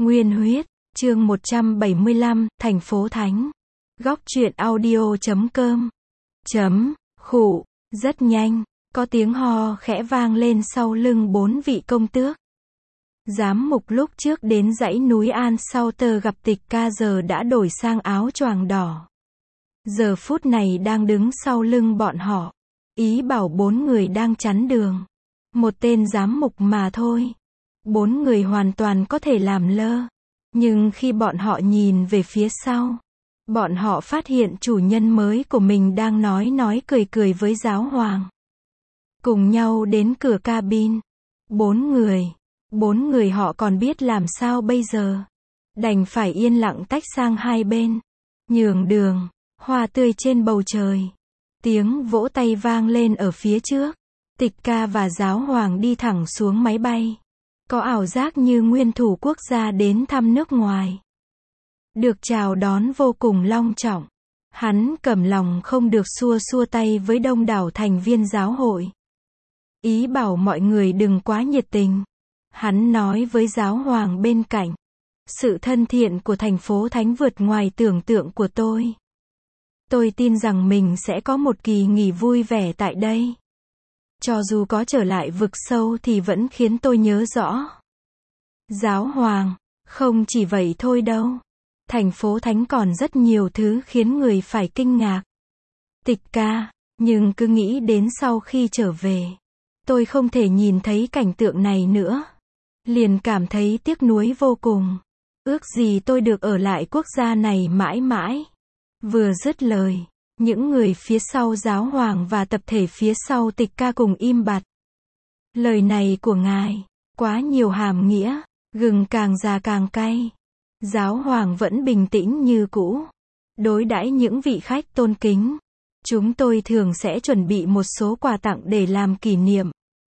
Nguyên huyết, chương 175, thành phố Thánh. Góc truyện audio.com. Khụ, rất nhanh, có tiếng ho khẽ vang lên sau lưng 4 vị công tước. Giám mục lúc trước đến dãy núi An sau tờ gặp Tịch Ca giờ đã đổi sang áo choàng đỏ. Giờ phút này đang đứng sau lưng bọn họ. Ý bảo 4 người đang chắn đường. Một tên giám mục mà thôi. 4 người hoàn toàn có thể làm lơ. Nhưng khi bọn họ nhìn về phía sau, bọn họ phát hiện chủ nhân mới của mình đang nói cười với giáo hoàng. Cùng nhau đến cửa cabin. 4 người họ còn biết làm sao bây giờ. Đành phải yên lặng tách sang hai bên. Nhường đường, hoa tươi trên bầu trời. Tiếng vỗ tay vang lên ở phía trước. Tịch Ca và giáo hoàng đi thẳng xuống máy bay. Có ảo giác như nguyên thủ quốc gia đến thăm nước ngoài. Được chào đón vô cùng long trọng. Hắn cầm lòng không được xua tay với đông đảo thành viên giáo hội. Ý bảo mọi người đừng quá nhiệt tình. Hắn nói với giáo hoàng bên cạnh. Sự thân thiện của thành phố Thánh vượt ngoài tưởng tượng của tôi. Tôi tin rằng mình sẽ có một kỳ nghỉ vui vẻ tại đây. Cho dù có trở lại vực sâu thì vẫn khiến tôi nhớ rõ. Giáo hoàng, không chỉ vậy thôi đâu. Thành phố Thánh còn rất nhiều thứ khiến người phải kinh ngạc. Tịch Ca, nhưng cứ nghĩ đến sau khi trở về, tôi không thể nhìn thấy cảnh tượng này nữa. Liền cảm thấy tiếc nuối vô cùng. Ước gì tôi được ở lại quốc gia này mãi mãi. Vừa dứt lời, những người phía sau giáo hoàng và tập thể phía sau Tịch Ca cùng im bặt. Lời này của ngài, quá nhiều hàm nghĩa, gừng càng già càng cay. Giáo hoàng vẫn bình tĩnh như cũ. Đối đãi những vị khách tôn kính. Chúng tôi thường sẽ chuẩn bị một số quà tặng để làm kỷ niệm.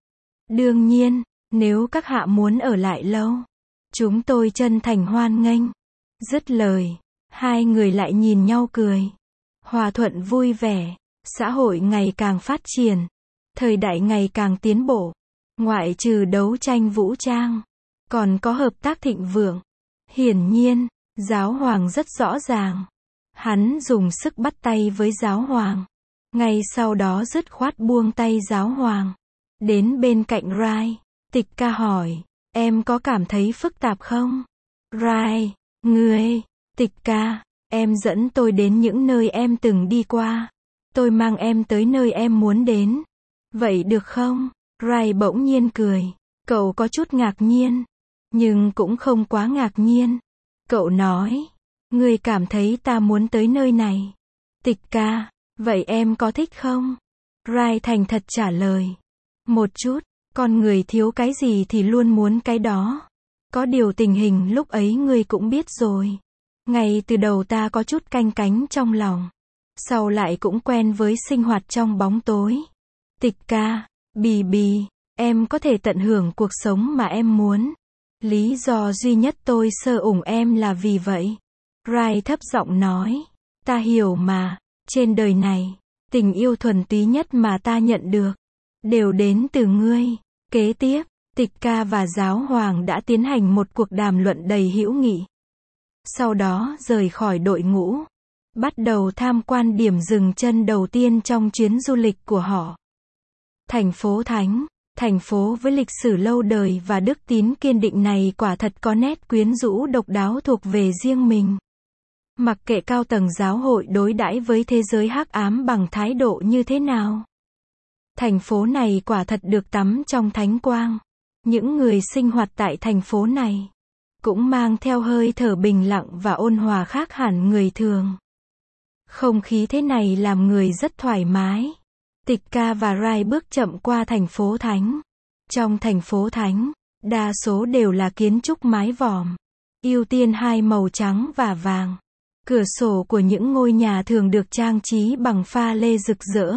Đương nhiên, nếu các hạ muốn ở lại lâu, chúng tôi chân thành hoan nghênh. Dứt lời, hai người lại nhìn nhau cười. Hòa thuận vui vẻ, xã hội ngày càng phát triển, thời đại ngày càng tiến bộ. Ngoại trừ đấu tranh vũ trang, còn có hợp tác thịnh vượng. Hiển nhiên, giáo hoàng rất rõ ràng. Hắn dùng sức bắt tay với giáo hoàng. Ngay sau đó dứt khoát buông tay giáo hoàng. Đến bên cạnh Rai, Tịch Ca hỏi, em có cảm thấy phức tạp không? Rai, ngươi, Tịch Ca, em dẫn tôi đến những nơi em từng đi qua. Tôi mang em tới nơi em muốn đến. Vậy được không? Rai bỗng nhiên cười. Cậu có chút ngạc nhiên. Nhưng cũng không quá ngạc nhiên. Cậu nói, ngươi cảm thấy ta muốn tới nơi này. Tịch Ca, vậy em có thích không? Rai thành thật trả lời. Một chút, con người thiếu cái gì thì luôn muốn cái đó. Có điều tình hình lúc ấy ngươi cũng biết rồi. Ngay từ đầu ta có chút canh cánh trong lòng. Sau lại cũng quen với sinh hoạt trong bóng tối. Tịch Ca, Bì, em có thể tận hưởng cuộc sống mà em muốn. Lý do duy nhất tôi sơ ủng em là vì vậy. Rai thấp giọng nói. Ta hiểu mà, trên đời này, tình yêu thuần túy nhất mà ta nhận được, đều đến từ ngươi. Kế tiếp, Tịch Ca và giáo hoàng đã tiến hành một cuộc đàm luận đầy hữu nghị. Sau đó rời khỏi đội ngũ. Bắt đầu tham quan điểm dừng chân đầu tiên trong chuyến du lịch của họ. Thành phố Thánh. Thành phố với lịch sử lâu đời và đức tín kiên định này quả thật có nét quyến rũ độc đáo thuộc về riêng mình. Mặc kệ cao tầng giáo hội đối đãi với thế giới hắc ám bằng thái độ như thế nào. Thành phố này quả thật được tắm trong thánh quang. Những người sinh hoạt tại thành phố này cũng mang theo hơi thở bình lặng và ôn hòa khác hẳn người thường. Không khí thế này làm người rất thoải mái. Tịch Ca và Rai bước chậm qua thành phố Thánh. Trong thành phố Thánh, đa số đều là kiến trúc mái vòm, ưu tiên hai màu trắng và vàng. Cửa sổ của những ngôi nhà thường được trang trí bằng pha lê rực rỡ.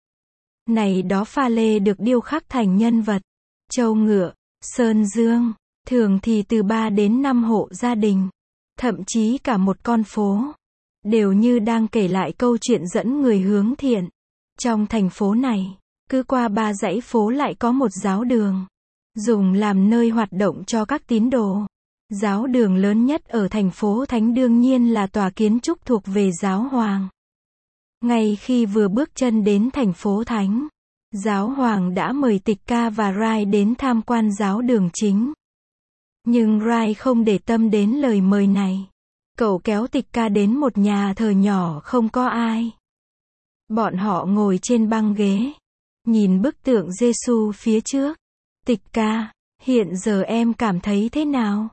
Này đó pha lê được điêu khắc thành nhân vật, trâu ngựa, sơn dương, thường thì từ 3 đến 5 hộ gia đình, thậm chí cả một con phố, đều như đang kể lại câu chuyện dẫn người hướng thiện. Trong thành phố này, cứ qua 3 dãy phố lại có một giáo đường, dùng làm nơi hoạt động cho các tín đồ. Giáo đường lớn nhất ở thành phố Thánh đương nhiên là tòa kiến trúc thuộc về giáo hoàng. Ngay khi vừa bước chân đến thành phố Thánh, giáo hoàng đã mời Tịch Ca và Rai đến tham quan giáo đường chính. Nhưng Rai không để tâm đến lời mời này. Cậu kéo Tịch Ca đến một nhà thờ nhỏ không có ai. Bọn họ ngồi trên băng ghế, nhìn bức tượng Giêsu phía trước. Tịch Ca, hiện giờ em cảm thấy thế nào?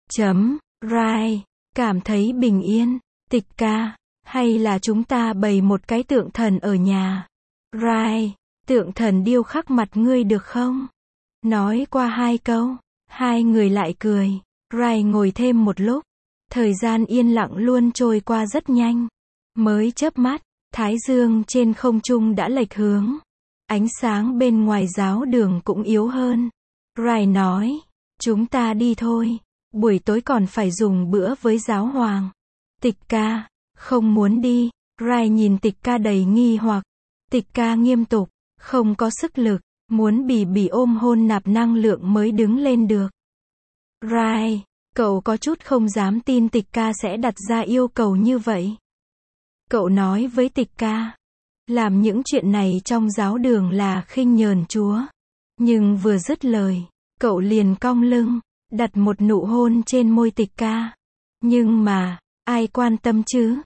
Rai, cảm thấy bình yên. Tịch Ca, hay là chúng ta bày một cái tượng thần ở nhà? Rai, tượng thần điêu khắc mặt ngươi được không? Nói qua hai câu, hai người lại cười. Rai ngồi thêm một lúc. Thời gian yên lặng luôn trôi qua rất nhanh. Mới chớp mắt, thái dương trên không trung đã lệch hướng. Ánh sáng bên ngoài giáo đường cũng yếu hơn. Rai nói, chúng ta đi thôi. Buổi tối còn phải dùng bữa với giáo hoàng. Tịch Ca, không muốn đi. Rai nhìn Tịch Ca đầy nghi hoặc. Tịch Ca nghiêm túc, không có sức lực, muốn bỉ ôm hôn nạp năng lượng mới đứng lên được. Rai, cậu có chút không dám tin Tịch Ca sẽ đặt ra yêu cầu như vậy. Cậu nói với Tịch Ca, làm những chuyện này trong giáo đường là khinh nhờn Chúa. Nhưng vừa dứt lời, cậu liền cong lưng, đặt một nụ hôn trên môi Tịch Ca. Nhưng mà, ai quan tâm chứ?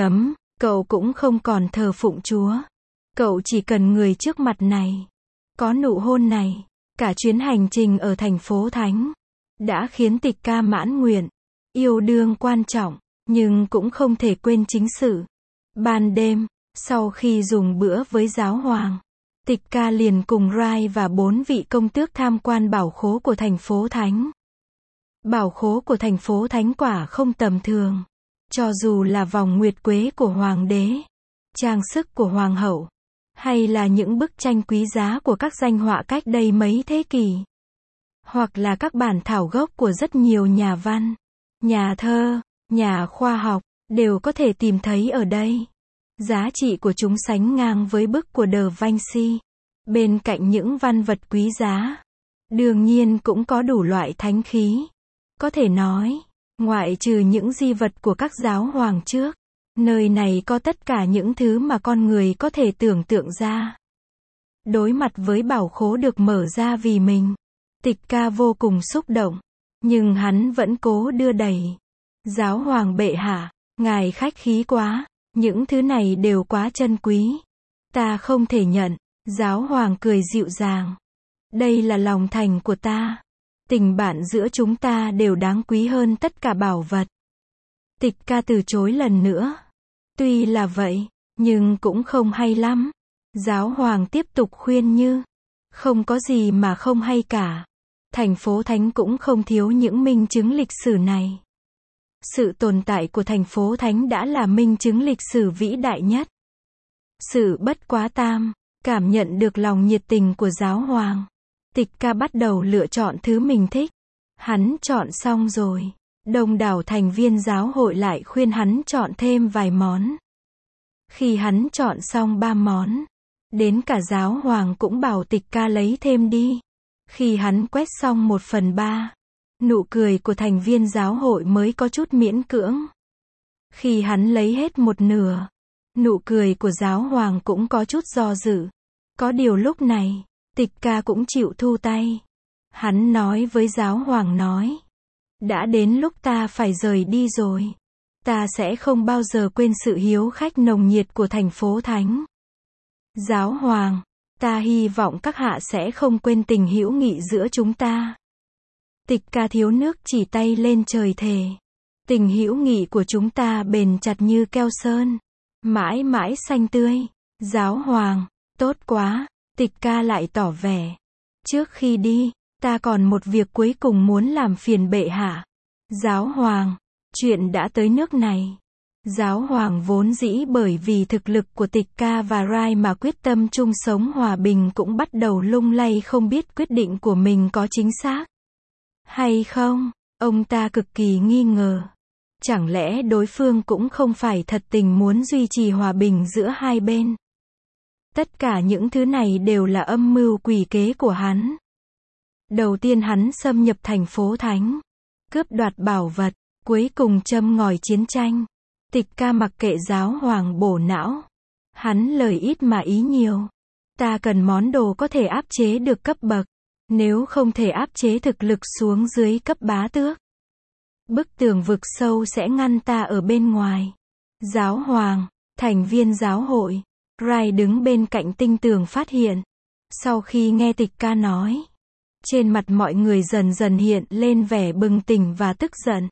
Cậu cũng không còn thờ phụng Chúa. Cậu chỉ cần người trước mặt này. Có nụ hôn này, cả chuyến hành trình ở thành phố Thánh đã khiến Tịch Ca mãn nguyện. Yêu đương quan trọng, nhưng cũng không thể quên chính sự. Ban đêm, sau khi dùng bữa với giáo hoàng, Tịch Ca liền cùng Rai và 4 vị công tước tham quan bảo khố của thành phố Thánh. Bảo khố của thành phố Thánh quả không tầm thường. Cho dù là vòng nguyệt quế của hoàng đế, trang sức của hoàng hậu, hay là những bức tranh quý giá của các danh họa cách đây mấy thế kỷ, hoặc là các bản thảo gốc của rất nhiều nhà văn, nhà thơ, nhà khoa học, đều có thể tìm thấy ở đây. Giá trị của chúng sánh ngang với bức của Da Vinci. Bên cạnh những văn vật quý giá, đương nhiên cũng có đủ loại thánh khí. Có thể nói, ngoại trừ những di vật của các giáo hoàng trước, nơi này có tất cả những thứ mà con người có thể tưởng tượng ra. Đối mặt với bảo khố được mở ra vì mình, Tịch Ca vô cùng xúc động, nhưng hắn vẫn cố đưa đẩy. Giáo hoàng bệ hạ, ngài khách khí quá, những thứ này đều quá chân quý. Ta không thể nhận. Giáo hoàng cười dịu dàng. Đây là lòng thành của ta. Tình bạn giữa chúng ta đều đáng quý hơn tất cả bảo vật. Tịch Ca từ chối lần nữa. Tuy là vậy, nhưng cũng không hay lắm. Giáo hoàng tiếp tục khuyên như, không có gì mà không hay cả. Thành phố Thánh cũng không thiếu những minh chứng lịch sử này. Sự tồn tại của thành phố Thánh đã là minh chứng lịch sử vĩ đại nhất. Sự bất quá tam, cảm nhận được lòng nhiệt tình của giáo hoàng. Tịch Ca bắt đầu lựa chọn thứ mình thích. Hắn chọn xong rồi. Đông đảo thành viên giáo hội lại khuyên hắn chọn thêm vài món. Khi hắn chọn xong 3 món, đến cả giáo hoàng cũng bảo Tịch Ca lấy thêm đi. Khi hắn quét xong 1/3, nụ cười của thành viên giáo hội mới có chút miễn cưỡng. Khi hắn lấy hết 1/2, nụ cười của giáo hoàng cũng có chút do dự. Có điều lúc này, Tịch Ca cũng chịu thu tay. Hắn nói với giáo hoàng nói, đã đến lúc ta phải rời đi rồi. Ta sẽ không bao giờ quên sự hiếu khách nồng nhiệt của thành phố Thánh. Giáo hoàng, ta hy vọng các hạ sẽ không quên tình hữu nghị giữa chúng ta. Tịch Ca thiếu nước chỉ tay lên trời thề. Tình hữu nghị của chúng ta bền chặt như keo sơn, mãi mãi xanh tươi. Giáo hoàng, tốt quá. Tịch Ca lại tỏ vẻ. Trước khi đi, ta còn một việc cuối cùng muốn làm phiền bệ hạ. Giáo hoàng, chuyện đã tới nước này. Giáo hoàng vốn dĩ bởi vì thực lực của Tịch Ca và Rai mà quyết tâm chung sống hòa bình cũng bắt đầu lung lay không biết quyết định của mình có chính xác hay không. Ông ta cực kỳ nghi ngờ. Chẳng lẽ đối phương cũng không phải thật tình muốn duy trì hòa bình giữa hai bên? Tất cả những thứ này đều là âm mưu quỷ kế của hắn. Đầu tiên hắn xâm nhập thành phố Thánh. cướp đoạt bảo vật, cuối cùng châm ngòi chiến tranh. Tịch Ca mặc kệ giáo hoàng bổ não. Hắn lời ít mà ý nhiều. Ta cần món đồ có thể áp chế được cấp bậc. Nếu không thể áp chế thực lực xuống dưới cấp bá tước, bức tường vực sâu sẽ ngăn ta ở bên ngoài. Giáo hoàng, thành viên giáo hội, Rai đứng bên cạnh tinh tường phát hiện. Sau khi nghe Tịch Ca nói, trên mặt mọi người dần dần hiện lên vẻ bừng tỉnh và tức giận.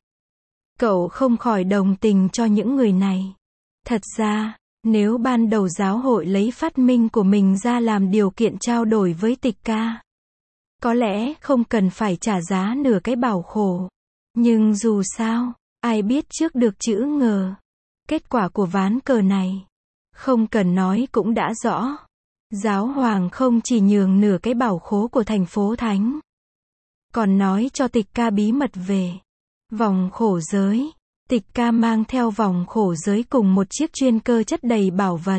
Cậu không khỏi đồng tình cho những người này. Thật ra, nếu ban đầu giáo hội lấy phát minh của mình ra làm điều kiện trao đổi với Tịch Ca, có lẽ không cần phải trả giá nửa cái bảo khổ. Nhưng dù sao, ai biết trước được chữ ngờ. Kết quả của ván cờ này, không cần nói cũng đã rõ. Giáo hoàng không chỉ nhường nửa cái bảo khố của thành phố Thánh, còn nói cho Tịch Ca bí mật về vòng khổ giới. Tịch Ca mang theo vòng khổ giới cùng một chiếc chuyên cơ chất đầy bảo vật,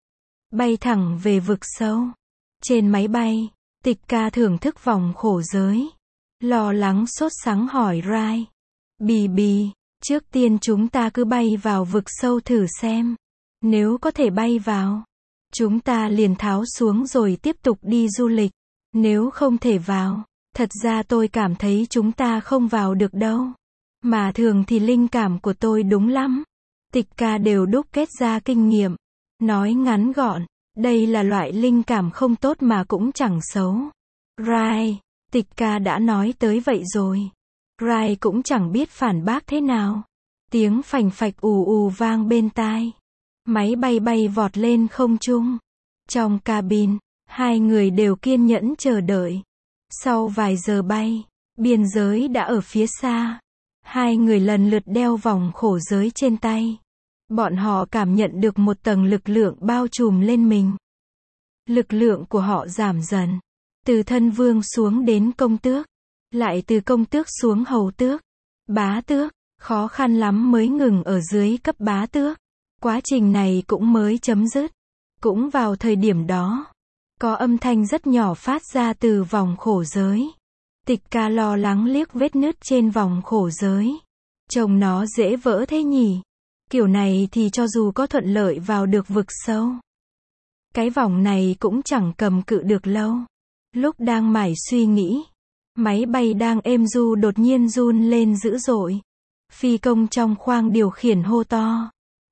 bay thẳng về vực sâu. Trên máy bay, Tịch Ca thưởng thức vòng khổ giới, lo lắng sốt sắng hỏi Rai. Bì bì, trước tiên chúng ta cứ bay vào vực sâu thử xem. Nếu có thể bay vào, chúng ta liền tháo xuống rồi tiếp tục đi du lịch. Nếu không thể vào, thật ra tôi cảm thấy chúng ta không vào được đâu. Mà thường thì linh cảm của tôi đúng lắm. Tịch Ca đều đúc kết ra kinh nghiệm. Nói ngắn gọn, đây là loại linh cảm không tốt mà cũng chẳng xấu. Rai, Tịch Ca đã nói tới vậy rồi. Rai cũng chẳng biết phản bác thế nào. Tiếng phành phạch ù ù vang bên tai. Máy bay bay vọt lên không trung. Trong cabin, hai người đều kiên nhẫn chờ đợi. Sau vài giờ bay, biên giới đã ở phía xa. Hai người lần lượt đeo vòng khổ giới trên tay. Bọn họ cảm nhận được một tầng lực lượng bao trùm lên mình. Lực lượng của họ giảm dần. Từ thân vương xuống đến công tước. Lại từ công tước xuống hầu tước. Bá tước, khó khăn lắm mới ngừng ở dưới cấp bá tước. Quá trình này cũng mới chấm dứt. Cũng vào thời điểm đó, có âm thanh rất nhỏ phát ra từ vòng khổ giới. Tịch Ca lo lắng liếc vết nứt trên vòng khổ giới. Trông nó dễ vỡ thế nhỉ? Kiểu này thì cho dù có thuận lợi vào được vực sâu, cái vòng này cũng chẳng cầm cự được lâu. Lúc đang mải suy nghĩ, máy bay đang êm du đột nhiên run lên dữ dội. Phi công trong khoang điều khiển hô to.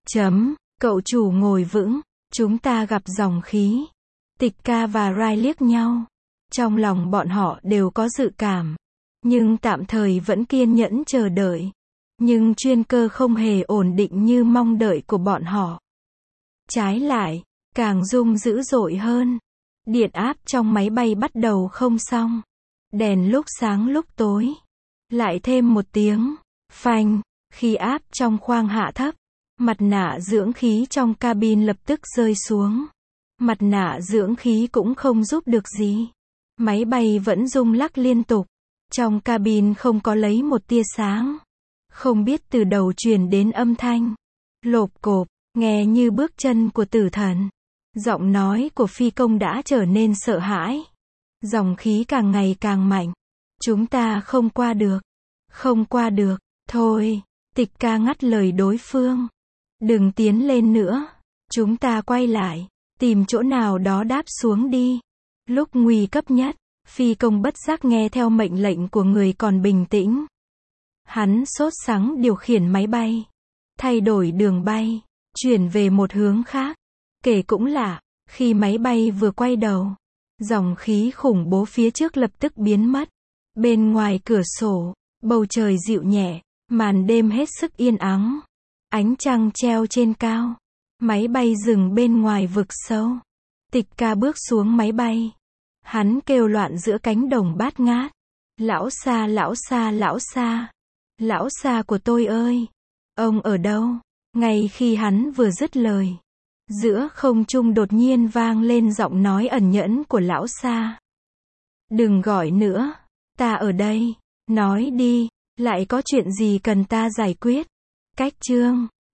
Cậu chủ ngồi vững, chúng ta gặp dòng khí. Tịch Ca và Rai liếc nhau. Trong lòng bọn họ đều có dự cảm. Nhưng tạm thời vẫn kiên nhẫn chờ đợi. Nhưng chuyên cơ không hề ổn định như mong đợi của bọn họ. Trái lại, càng rung dữ dội hơn. Điện áp trong máy bay bắt đầu không xong. Đèn lúc sáng lúc tối. Lại thêm một tiếng phanh, khi áp trong khoang hạ thấp. Mặt nạ dưỡng khí trong cabin lập tức rơi xuống. Mặt nạ dưỡng khí cũng không giúp được gì. Máy bay vẫn rung lắc liên tục. Trong cabin không có lấy một tia sáng. Không biết từ đầu truyền đến âm thanh lộp cộp, nghe như bước chân của tử thần. Giọng nói của phi công đã trở nên sợ hãi. Dòng khí càng ngày càng mạnh. Chúng ta không qua được. Không qua được. Thôi, Tịch Ca ngắt lời đối phương. Đừng tiến lên nữa. Chúng ta quay lại. Tìm chỗ nào đó đáp xuống đi. Lúc nguy cấp nhất, phi công bất giác nghe theo mệnh lệnh của người còn bình tĩnh. Hắn sốt sắng điều khiển máy bay. Thay đổi đường bay. Chuyển về một hướng khác. Kể cũng lạ, khi máy bay vừa quay đầu, dòng khí khủng bố phía trước lập tức biến mất. Bên ngoài cửa sổ, bầu trời dịu nhẹ, màn đêm hết sức yên ắng. Ánh trăng treo trên cao. Máy bay dừng bên ngoài vực sâu. Tịch Ca bước xuống máy bay. Hắn kêu loạn giữa cánh đồng bát ngát. Lão xa, lão xa, lão xa. Lão xa của tôi ơi! Ông ở đâu? Ngay khi hắn vừa dứt lời, giữa không trung đột nhiên vang lên giọng nói ẩn nhẫn của lão xa. Đừng gọi nữa. Ta ở đây. Nói đi, lại có chuyện gì cần ta giải quyết? Cách chương